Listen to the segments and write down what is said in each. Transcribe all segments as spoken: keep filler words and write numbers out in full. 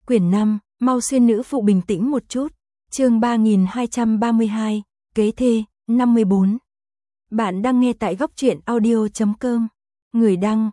Quyển năm, mau xuyên nữ phụ bình tĩnh một chút. Chương ba nghìn hai trăm ba mươi hai, kế thê, năm mươi bốn. Bạn đang nghe tại góc truyện audio chấm com. Người đăng,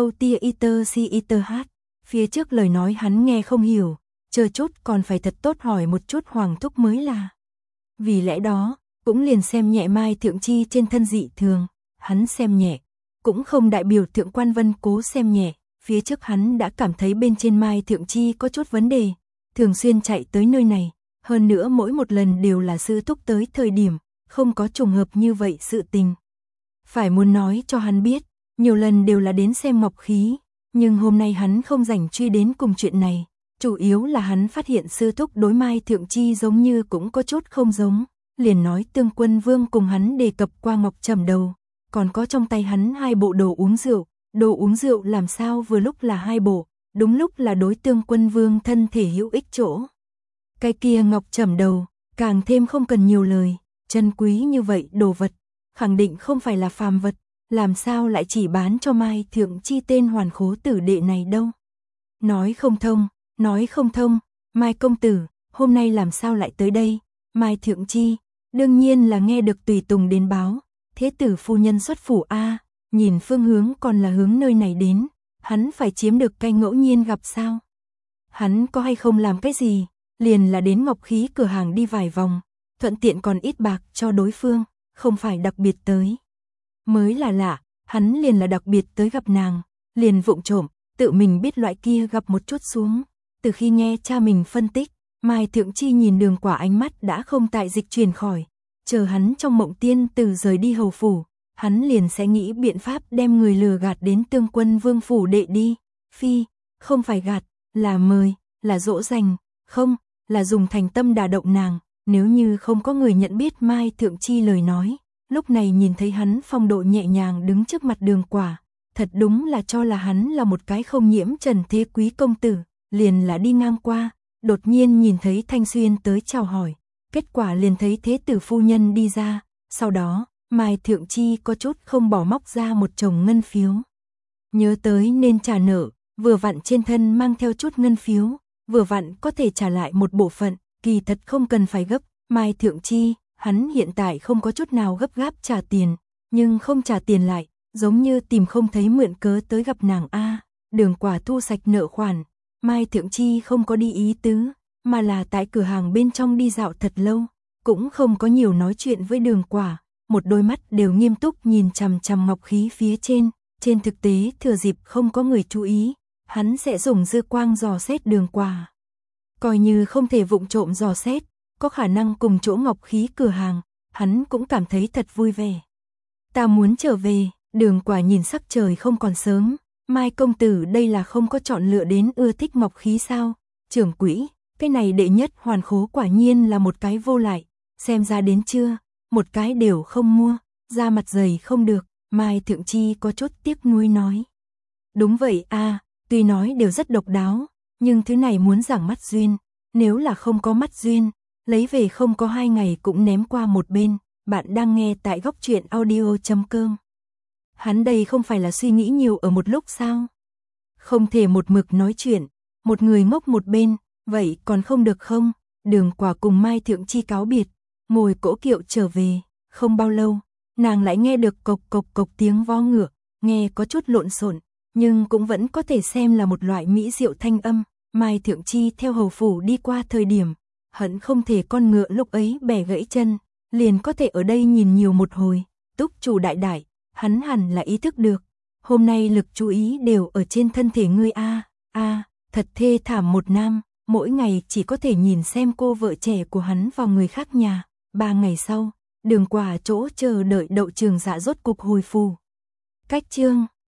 Erotiater. Phía trước lời nói hắn nghe không hiểu, chờ chút còn phải thật tốt hỏi một chút Hoàng thúc mới là. Vì lẽ đó, cũng liền xem nhẹ Mai Thượng Chi trên thân dị thường, hắn xem nhẹ, cũng không đại biểu Thượng Quan Vân cố xem nhẹ, phía trước hắn đã cảm thấy bên trên Mai Thượng Chi có chút vấn đề, thường xuyên chạy tới nơi này, hơn nữa mỗi một lần đều là sư thúc tới thời điểm, không có trùng hợp như vậy sự tình. Phải muốn nói cho hắn biết, nhiều lần đều là đến xem ngọc khí, nhưng hôm nay hắn không rảnh truy đến cùng chuyện này, chủ yếu là hắn phát hiện sư thúc đối Mai Thượng Chi giống như cũng có chút không giống, liền nói Tương Quân Vương cùng hắn đề cập qua ngọc trầm đầu, còn có trong tay hắn hai bộ đồ uống rượu, đồ uống rượu làm sao vừa lúc là hai bộ, đúng lúc là đối Tương Quân Vương thân thể hữu ích chỗ. Cái kia ngọc trầm đầu, càng thêm không cần nhiều lời, chân quý như vậy đồ vật, khẳng định không phải là phàm vật, làm sao lại chỉ bán cho Mai Thượng Chi tên hoàn khố tử đệ này đâu. Nói không thông, nói không thông, Mai công tử, hôm nay làm sao lại tới đây, Mai Thượng Chi, đương nhiên là nghe được tùy tùng đến báo, thế tử phu nhân xuất phủ a, nhìn phương hướng còn là hướng nơi này đến, hắn phải chiếm được cái ngẫu nhiên gặp sao. Hắn có hay không làm cái gì, liền là đến ngọc khí cửa hàng đi vài vòng, thuận tiện còn ít bạc cho đối phương, không phải đặc biệt tới. Mới là lạ, hắn liền là đặc biệt tới gặp nàng, liền vụng trộm, tự mình biết loại kia gặp một chút xuống. Từ khi nghe cha mình phân tích, Mai Thượng Chi nhìn Đường Quả ánh mắt đã không tại dịch chuyển khỏi, chờ hắn trong mộng tiên từ rời đi hầu phủ, hắn liền sẽ nghĩ biện pháp đem người lừa gạt đến Tương Quân Vương phủ đệ đi. Phi, không phải gạt, là mời, là dỗ dành, không, là dùng thành tâm đả động nàng. Nếu như không có người nhận biết Mai Thượng Chi lời nói, lúc này nhìn thấy hắn phong độ nhẹ nhàng đứng trước mặt Đường Quả, thật đúng là cho là hắn là một cái không nhiễm trần thế quý công tử, liền là đi ngang qua, đột nhiên nhìn thấy Thanh Xuyên tới chào hỏi, kết quả liền thấy thế tử phu nhân đi ra, sau đó, Mai Thượng Chi có chút không bỏ móc ra một chồng ngân phiếu. Nhớ tới nên trả nợ, vừa vặn trên thân mang theo chút ngân phiếu, vừa vặn có thể trả lại một bộ phận, kỳ thật không cần phải gấp, Mai Thượng Chi, hắn hiện tại không có chút nào gấp gáp trả tiền, nhưng không trả tiền lại, giống như tìm không thấy mượn cớ tới gặp nàng a. Đường Quả thu sạch nợ khoản, Mai Thượng Chi không có đi ý tứ, mà là tại cửa hàng bên trong đi dạo thật lâu, cũng không có nhiều nói chuyện với Đường Quả, một đôi mắt đều nghiêm túc nhìn chằm chằm ngọc khí phía trên, trên thực tế thừa dịp không có người chú ý, hắn sẽ dùng dư quang dò xét Đường Quả. Coi như không thể vụng trộm dò xét, có khả năng cùng chỗ ngọc khí cửa hàng, hắn cũng cảm thấy thật vui vẻ. Ta muốn trở về, Đường Quả nhìn sắc trời không còn sớm, Mai công tử đây là không có chọn lựa đến ưa thích ngọc khí sao? Trưởng quỹ, cái này đệ nhất hoàn khố quả nhiên là một cái vô lại, xem ra đến chưa, một cái đều không mua, da mặt dày không được, Mai Thượng Chi có chút tiếc nuối nói. Đúng vậy a, tuy nói đều rất độc đáo, nhưng thứ này muốn giảng mắt duyên, nếu là không có mắt duyên, lấy về không có hai ngày cũng ném qua một bên. Bạn đang nghe tại góc truyện audio chấm com. Hắn đây không phải là suy nghĩ nhiều ở một lúc sao? Không thể một mực nói chuyện, một người ngốc một bên, vậy còn không được không? Đường Quả cùng Mai Thượng Chi cáo biệt, ngồi cỗ kiệu trở về, không bao lâu, nàng lại nghe được cộc cộc cộc tiếng vó ngựa, nghe có chút lộn xộn, nhưng cũng vẫn có thể xem là một loại mỹ diệu thanh âm. Mai Thượng Chi theo hầu phủ đi qua thời điểm, hận không thể con ngựa lúc ấy bẻ gãy chân, liền có thể ở đây nhìn nhiều một hồi. Túc chủ đại đại, hắn hẳn là ý thức được, hôm nay lực chú ý đều ở trên thân thể ngươi a. A, thật thê thảm một nam, mỗi ngày chỉ có thể nhìn xem cô vợ trẻ của hắn vào người khác nhà. Ba ngày sau, Đường Quả chỗ chờ đợi Đậu Trường Dạ rốt cục hồi phù. Cách chương